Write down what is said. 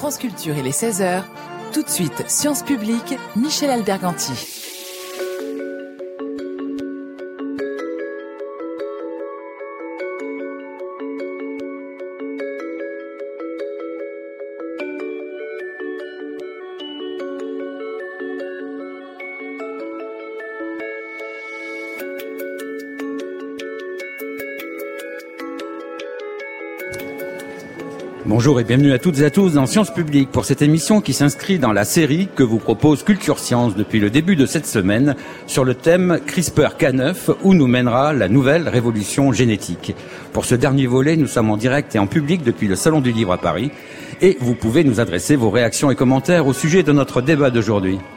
France Culture et les 16h. Tout de suite, Sciences Publiques, Michel Alberganti. Bonjour et bienvenue à toutes et à tous dans Sciences Publiques pour cette émission qui s'inscrit dans la série que vous propose Culture Science depuis le début de cette semaine sur le thème CRISPR-Cas9 où nous mènera la nouvelle révolution génétique. Pour ce dernier volet, nous sommes en direct et en public depuis le Salon du Livre à Paris et vous pouvez nous adresser vos réactions et commentaires au sujet de notre débat d'aujourd'hui.